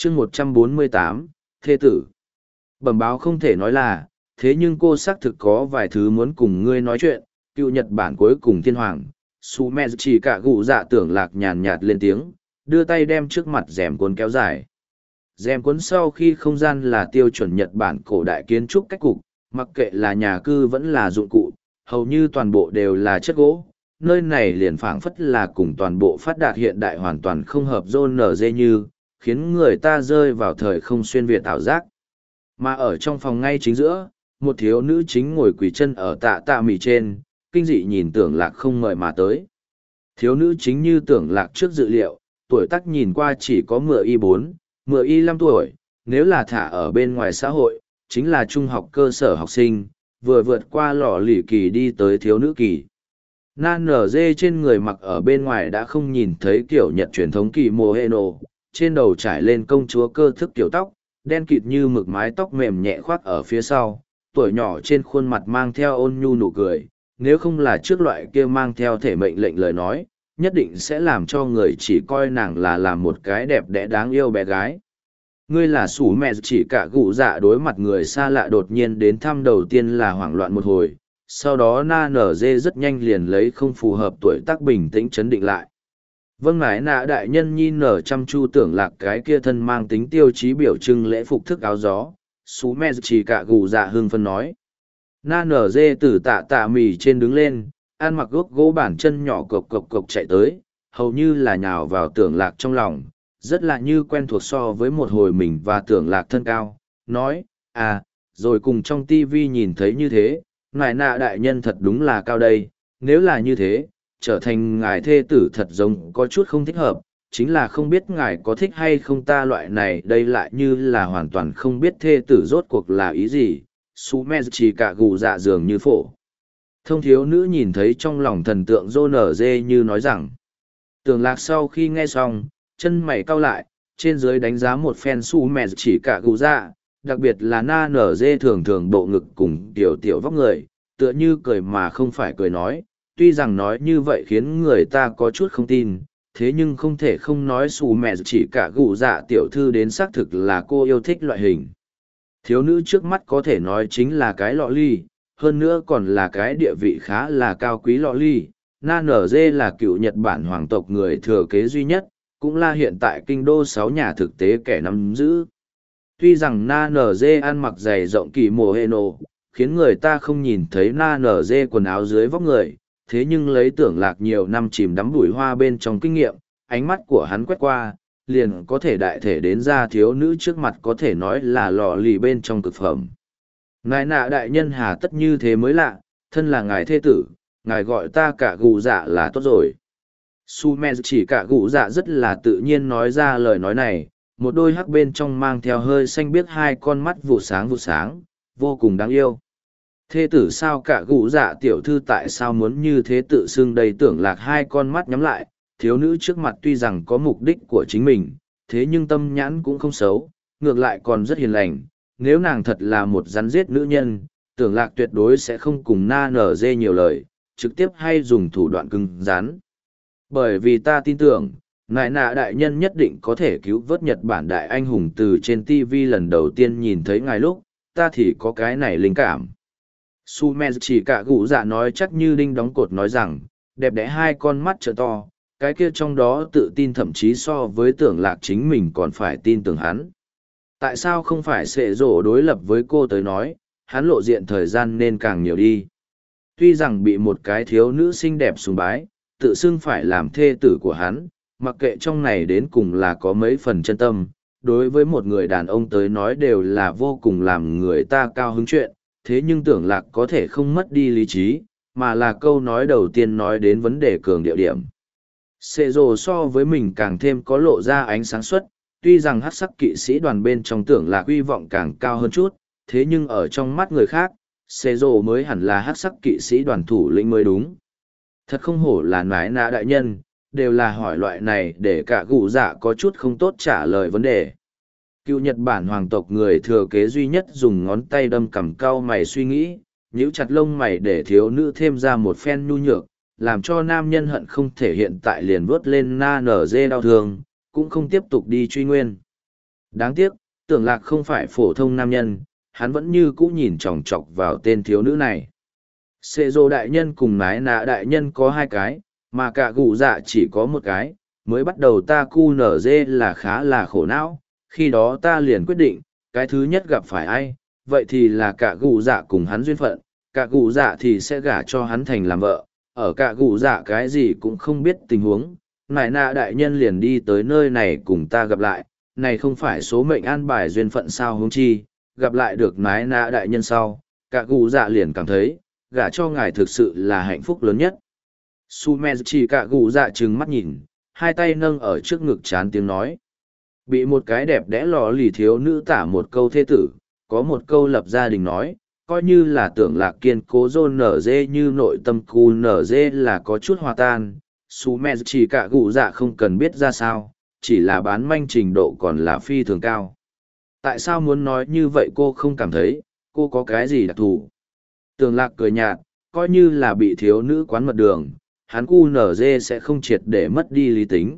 chương 148, thê tử. Bẩm báo không thể nói là, thế nhưng cô xác thực có vài thứ muốn cùng ngươi nói chuyện. Cựu Nhật Bản cuối cùng thiên hoàng, Sume chỉ cả gụ dạ tưởng lạc nhàn nhạt lên tiếng, đưa tay đem trước mặt rèm cuốn kéo dài. Rèm cuốn sau khi không gian là tiêu chuẩn Nhật Bản cổ đại kiến trúc cách cục, mặc kệ là nhà cư vẫn là dụng cụ, hầu như toàn bộ đều là chất gỗ. Nơi này liền phảng phất là cùng toàn bộ phát đạt hiện đại hoàn toàn không hợp zone NG như, khiến người ta rơi vào thời không xuyên việt ảo giác. Mà ở trong phòng ngay chính giữa, một thiếu nữ chính ngồi quỳ chân ở tạ tạ mì trên, kinh dị nhìn tưởng lạc không mời mà tới. Thiếu nữ chính như tưởng lạc trước dự liệu, tuổi tác nhìn qua chỉ có mựa y 5 tuổi, nếu là thả ở bên ngoài xã hội, chính là trung học cơ sở học sinh, vừa vượt qua lò lì kỳ đi tới thiếu nữ kỳ. Nan nở dê trên người mặc ở bên ngoài đã không nhìn thấy kiểu Nhật truyền thống kỳ mô hê nổ, trên đầu trải lên công chúa cơ thức kiểu tóc, đen kịt như mực mái tóc mềm nhẹ khoác ở phía sau, tuổi nhỏ trên khuôn mặt mang theo ôn nhu nụ cười, nếu không là trước loại kia mang theo thể mệnh lệnh lời nói, nhất định sẽ làm cho người chỉ coi nàng là làm một cái đẹp đẽ đáng yêu bé gái. Ngươi là sủ mẹ chỉ cả gụ dạ đối mặt người xa lạ đột nhiên đến thăm đầu tiên là hoảng loạn một hồi, sau đó na nở dê rất nhanh liền lấy không phù hợp tuổi tác bình tĩnh chấn định lại. Vâng ngài nạ đại nhân nhi nở chăm chu tưởng lạc cái kia thân mang tính tiêu chí biểu trưng lễ phục thức áo gió, sủ mẹ chỉ cả gụ dạ hưng phân nói. Na nở dê từ tạ tạ mì trên đứng lên, ăn mặc gốc gỗ bản chân nhỏ cộc cộc cộc chạy tới, hầu như là nhào vào tưởng lạc trong lòng, rất là như quen thuộc so với một hồi mình và tưởng lạc thân cao, nói, à, rồi cùng trong tivi nhìn thấy như thế, ngài nạ đại nhân thật đúng là cao đây, nếu là như thế, trở thành ngài thê tử thật giống có chút không thích hợp, chính là không biết ngài có thích hay không ta loại này đây lại như là hoàn toàn không biết thê tử rốt cuộc là ý gì, su me chỉ cả gù dạ dường như phổ. Thông thiếu nữ nhìn thấy trong lòng thần tượng rô nở dê như nói rằng, tưởng lạc sau khi nghe xong, chân mày cau lại, trên dưới đánh giá một phen su me chỉ cả gù dạ, đặc biệt là na nở dê thường thường bộ ngực cùng tiểu tiểu vóc người, tựa như cười mà không phải cười nói, tuy rằng nói như vậy khiến người ta có chút không tin, thế nhưng không thể không nói su me chỉ cả gù dạ tiểu thư đến xác thực là cô yêu thích loại hình. Thiếu nữ trước mắt có thể nói chính là cái lọ ly, hơn nữa còn là cái địa vị khá là cao quý lọ ly. Na nở dê là cựu Nhật Bản hoàng tộc người thừa kế duy nhất, cũng là hiện tại kinh đô 6 nhà thực tế kẻ nắm giữ. Tuy rằng Na nở dê ăn mặc dày rộng kỳ mồ hê nổ, khiến người ta không nhìn thấy Na nở dê quần áo dưới vóc người, thế nhưng lấy tưởng lạc nhiều năm chìm đắm bụi hoa bên trong kinh nghiệm, ánh mắt của hắn quét qua, liền có thể đại thể đến ra thiếu nữ trước mặt có thể nói là lò lì bên trong cực phẩm. Ngài nạ đại nhân hà tất như thế mới lạ, thân là ngài thê tử, ngài gọi ta cả gù dạ là tốt rồi. Su me chỉ cả gù dạ rất là tự nhiên nói ra lời nói này, một đôi hắc bên trong mang theo hơi xanh biếc hai con mắt vụ sáng, vô cùng đáng yêu. Thê tử sao cả gù dạ tiểu thư tại sao muốn như thế tự xưng đầy tưởng lạc hai con mắt nhắm lại, thiếu nữ trước mặt tuy rằng có mục đích của chính mình, thế nhưng tâm nhãn cũng không xấu, ngược lại còn rất hiền lành. Nếu nàng thật là một rắn giết nữ nhân, tưởng lạc tuyệt đối sẽ không cùng na nở dê nhiều lời, trực tiếp hay dùng thủ đoạn cứng rắn. Bởi vì ta tin tưởng, nại nạ đại nhân nhất định có thể cứu vớt Nhật Bản đại anh hùng từ trên TV lần đầu tiên nhìn thấy ngài lúc, ta thì có cái này linh cảm. Sume chỉ cả gũ dạ nói chắc như đinh đóng cột nói rằng, đẹp đẽ hai con mắt trợ to, cái kia trong đó tự tin thậm chí so với tưởng lạc chính mình còn phải tin tưởng hắn. Tại sao không phải xệ rổ đối lập với cô tới nói, hắn lộ diện thời gian nên càng nhiều đi. Tuy rằng bị một cái thiếu nữ xinh đẹp sùng bái, tự xưng phải làm thê tử của hắn, mặc kệ trong này đến cùng là có mấy phần chân tâm, đối với một người đàn ông tới nói đều là vô cùng làm người ta cao hứng chuyện, thế nhưng tưởng lạc có thể không mất đi lý trí, mà là câu nói đầu tiên nói đến vấn đề cường điệu điểm. Xệ rổ so với mình càng thêm có lộ ra ánh sáng suất, tuy rằng hắc sắc kỵ sĩ đoàn bên trong tưởng lạc uy vọng càng cao hơn chút, thế nhưng ở trong mắt người khác, xê rồ mới hẳn là hắc sắc kỵ sĩ đoàn thủ lĩnh mới đúng. Thật không hổ là nái nạ đại nhân, đều là hỏi loại này để cả gù dạ có chút không tốt trả lời vấn đề. Cựu Nhật Bản hoàng tộc người thừa kế duy nhất dùng ngón tay đâm cằm cau mày suy nghĩ, nhíu chặt lông mày để thiếu nữ thêm ra một phen nhu nhược, làm cho nam nhân hận không thể hiện tại liền vớt lên na nở dê đau thương, cũng không tiếp tục đi truy nguyên. Đáng tiếc, Tưởng Lạc không phải phổ thông nam nhân, hắn vẫn như cũ nhìn chòng chọc vào tên thiếu nữ này. Sệ dô đại nhân cùng nái nạ đại nhân có hai cái, mà cả gù dạ chỉ có một cái, mới bắt đầu ta cu nở dê là khá là khổ não, khi đó ta liền quyết định, cái thứ nhất gặp phải ai, vậy thì là cả gù dạ cùng hắn duyên phận, cả gù dạ thì sẽ gả cho hắn thành làm vợ, ở cả gù dạ cái gì cũng không biết tình huống, nại nạ đại nhân liền đi tới nơi này cùng ta gặp lại, này không phải số mệnh an bài duyên phận sao huống chi, gặp lại được nái nạ đại nhân sau, cả gù dạ liền cảm thấy, gả cho ngài thực sự là hạnh phúc lớn nhất. Sume chỉ cả gù dạ trừng mắt nhìn, hai tay nâng ở trước ngực chán tiếng nói. Bị một cái đẹp đẽ lò lì thiếu nữ tả một câu thê tử, có một câu lập gia đình nói, coi như là Tưởng Lạc kiên cố dôn nở dê như nội tâm cu nở dê là có chút hòa tan. Sume chỉ cả gù dạ không cần biết ra sao, chỉ là bán manh trình độ còn là phi thường cao. Tại sao muốn nói như vậy cô không cảm thấy, cô có cái gì đặc thù? Tưởng Lạc cười nhạt, coi như là bị thiếu nữ quán mật đường, hắn cu nở dê sẽ không triệt để mất đi lý tính.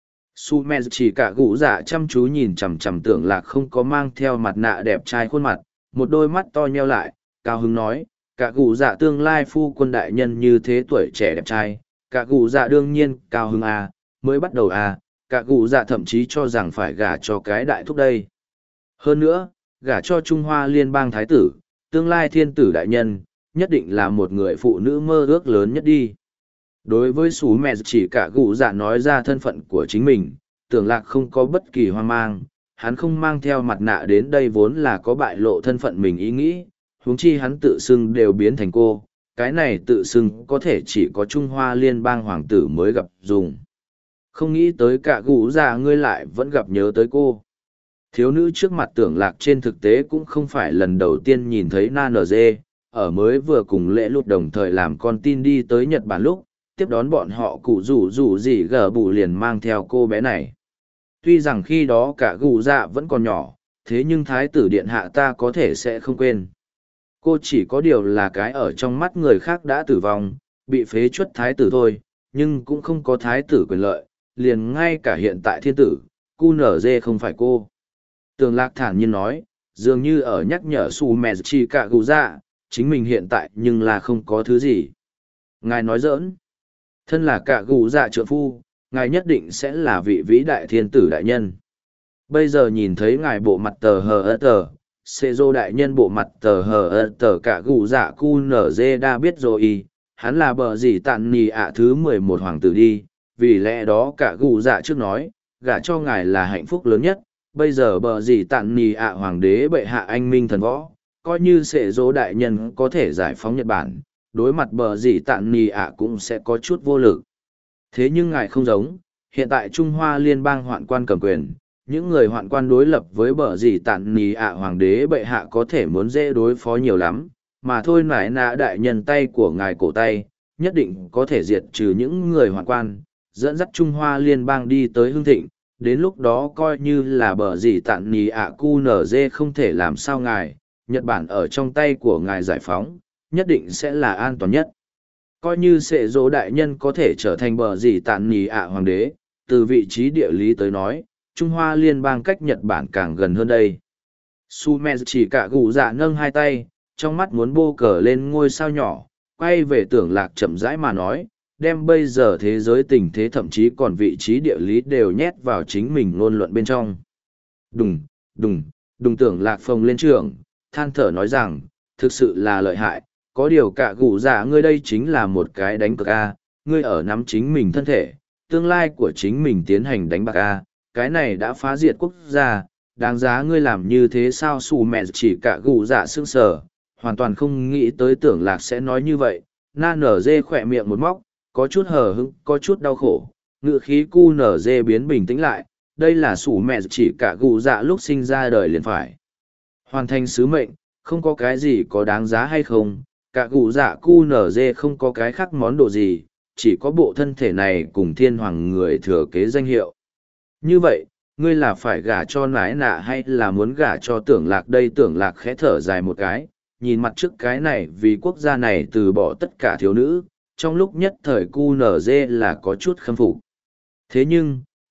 Sume chỉ cả gũ dạ chăm chú nhìn chằm chằm Tưởng Lạc không có mang theo mặt nạ đẹp trai khuôn mặt, một đôi mắt to nheo lại, cao hứng nói, cả gũ dạ tương lai phu quân đại nhân như thế tuổi trẻ đẹp trai, cả gũ dạ đương nhiên cao hứng à, mới bắt đầu à, cả gũ dạ thậm chí cho rằng phải gả cho cái đại thúc đây. Hơn nữa, gả cho Trung Hoa Liên bang thái tử, tương lai thiên tử đại nhân, nhất định là một người phụ nữ mơ ước lớn nhất đi. Đối với Sú Mẹ chỉ cả gũ dạ nói ra thân phận của chính mình, Tưởng Lạc không có bất kỳ hoang mang, hắn không mang theo mặt nạ đến đây vốn là có bại lộ thân phận mình ý nghĩ, huống chi hắn tự xưng đều biến thành cô, cái này tự xưng có thể chỉ có Trung Hoa Liên bang hoàng tử mới gặp dùng. Không nghĩ tới cả gũ dạ ngươi lại vẫn gặp nhớ tới cô. Thiếu nữ trước mặt Tưởng Lạc trên thực tế cũng không phải lần đầu tiên nhìn thấy Na NG, ở mới vừa cùng lễ lụt đồng thời làm con tin đi tới Nhật Bản lúc, tiếp đón bọn họ cụ rủ gì gờ bù liền mang theo cô bé này. Tuy rằng khi đó cả gù dạ vẫn còn nhỏ, thế nhưng thái tử điện hạ ta có thể sẽ không quên. Cô chỉ có điều là cái ở trong mắt người khác đã tử vong, bị phế chuất thái tử thôi, nhưng cũng không có thái tử quyền lợi, liền ngay cả hiện tại thiên tử, cu nở dê không phải cô. Tường Lạc thản nhiên nói, dường như ở nhắc nhở Su Mẹ Chi cả gù dạ, chính mình hiện tại nhưng là không có thứ gì. Ngài nói giỡn. Thân là cả gù dạ trượng phu, ngài nhất định sẽ là vị vĩ đại thiên tử đại nhân. Bây giờ nhìn thấy ngài bộ mặt tờ hờ ơ tờ, xê dô đại nhân bộ mặt tờ hờ ơ tờ cả gù dạ cu nở dê đã biết rồi, hắn là bờ gì tàn nì ạ thứ 11 hoàng tử đi, vì lẽ đó cả gù dạ trước nói, gả cho ngài là hạnh phúc lớn nhất, bây giờ bờ gì tàn nì ạ hoàng đế bệ hạ anh minh thần võ, coi như xê dô đại nhân có thể giải phóng Nhật Bản, đối mặt bờ gì tàn nì ạ cũng sẽ có chút vô lực. Thế nhưng ngài không giống, hiện tại Trung Hoa Liên bang hoạn quan cầm quyền, những người hoạn quan đối lập với bờ gì tàn nì ạ hoàng đế bệ hạ có thể muốn dễ đối phó nhiều lắm, mà thôi nải nạ đại nhân tay của ngài cổ tay, nhất định có thể diệt trừ những người hoạn quan, dẫn dắt Trung Hoa Liên bang đi tới hưng thịnh, đến lúc đó coi như là bờ gì tàn nì ạ cu nở dê không thể làm sao ngài, Nhật Bản ở trong tay của ngài giải phóng, nhất định sẽ là an toàn nhất. Coi như sệ dỗ đại nhân có thể trở thành bờ gì tàn nì ạ hoàng đế, từ vị trí địa lý tới nói, Trung Hoa Liên bang cách Nhật Bản càng gần hơn đây. Sume chỉ cả gù dạ nâng hai tay, trong mắt muốn bô cờ lên ngôi sao nhỏ, quay về Tưởng Lạc chậm rãi mà nói, đem bây giờ thế giới tình thế thậm chí còn vị trí địa lý đều nhét vào chính mình ngôn luận bên trong. Đùng, đùng, đùng Tưởng Lạc phồng lên trường, than thở nói rằng, thực sự là lợi hại, có điều cả gù dạ ngươi đây chính là một cái đánh cược A, ngươi ở nắm chính mình thân thể, tương lai của chính mình tiến hành đánh bạc A, cái này đã phá diệt quốc gia, đáng giá ngươi làm như thế sao xù mẹ chỉ cả gù dạ sương sờ, hoàn toàn không nghĩ tới Tưởng Lạc sẽ nói như vậy, na nở dê khỏe miệng một móc, có chút hờ hững, có chút đau khổ, ngự khí cu nở dê biến bình tĩnh lại, đây là xù mẹ chỉ cả gù dạ lúc sinh ra đời liền phải. Hoàn thành sứ mệnh, không có cái gì có đáng giá hay không, cả gù dạ cu nở dê không có cái khác món đồ gì, chỉ có bộ thân thể này cùng thiên hoàng người thừa kế danh hiệu. Như vậy, ngươi là phải gả cho nái nạ hay là muốn gả cho Tưởng Lạc đây? Tưởng Lạc khẽ thở dài một cái, nhìn mặt trước cái này vì quốc gia này từ bỏ tất cả thiếu nữ, trong lúc nhất thời cu nở dê là có chút khâm phục. Thế nhưng,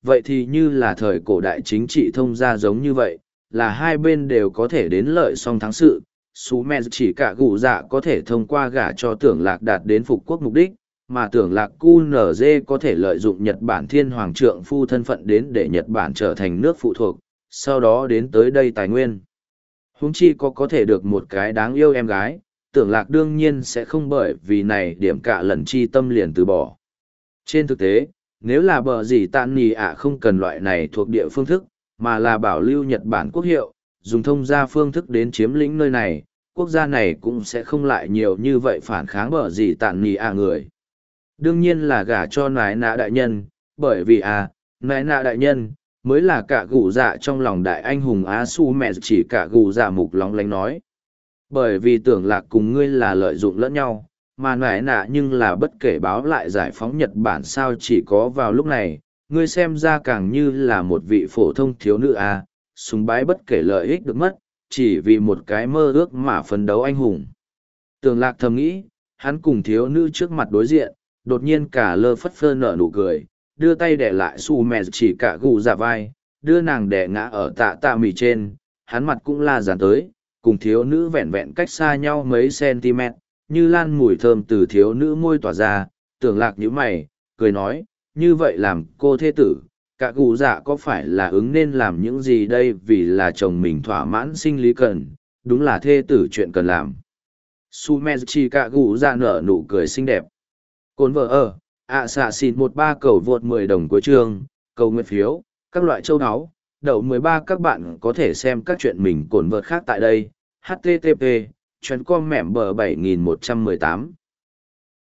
vậy thì như là thời cổ đại chính trị thông gia giống như vậy, là hai bên đều có thể đến lợi song thắng sự. Sú mẹ chỉ cả gù dạ có thể thông qua gả cho tưởng lạc đạt đến phục quốc mục đích, mà tưởng lạc QNZ có thể lợi dụng Nhật Bản thiên hoàng trượng phu thân phận đến để Nhật Bản trở thành nước phụ thuộc, sau đó đến tới đây tài nguyên. Huống chi có thể được một cái đáng yêu em gái, tưởng lạc đương nhiên sẽ không bởi vì này điểm cả lần chi tâm liền từ bỏ. Trên thực tế, nếu là bờ gì tạn nì ạ không cần loại này thuộc địa phương thức, mà là bảo lưu Nhật Bản quốc hiệu, dùng thông gia phương thức đến chiếm lĩnh nơi này, quốc gia này cũng sẽ không lại nhiều như vậy phản kháng bờ gì tạn nì ạ người. Đương nhiên là gả cho nái nạ đại nhân, bởi vì nái nạ đại nhân, mới là cả gù dạ trong lòng đại anh hùng Su mẹ chỉ cả gù dạ mục lóng lánh nói. Bởi vì tưởng lạc cùng ngươi là lợi dụng lẫn nhau, mà nái nạ nhưng là bất kể báo lại giải phóng Nhật Bản sao chỉ có vào lúc này, ngươi xem ra càng như là một vị phổ thông thiếu nữ súng bái bất kể lợi ích được mất, chỉ vì một cái mơ ước mà phấn đấu anh hùng. Tưởng lạc thầm nghĩ, hắn cùng thiếu nữ trước mặt đối diện, đột nhiên cả lơ phất phơ nở nụ cười, đưa tay để lại Su mẹ chỉ cả gù dạ vai, đưa nàng đè ngã ở tạ mì trên, hắn mặt cũng la dán tới, cùng thiếu nữ vẹn vẹn cách xa nhau mấy cm, như lan mùi thơm từ thiếu nữ môi tỏa ra, tưởng lạc nhíu mày, cười nói, như vậy làm cô thê tử, cả gù dạ có phải là ứng nên làm những gì đây vì là chồng mình thỏa mãn sinh lý cần, đúng là thê tử chuyện cần làm. Su mẹ chỉ cả gù dạ nở nụ cười xinh đẹp. Cồn vợ xạ xịn 13 cầu vượt 10 đồng cuối chương, cầu nguyện phiếu, các loại châu áo, đậu 13 các bạn có thể xem các chuyện mình cồn vợt khác tại đây, http, chuyến com mẻm bờ 7118.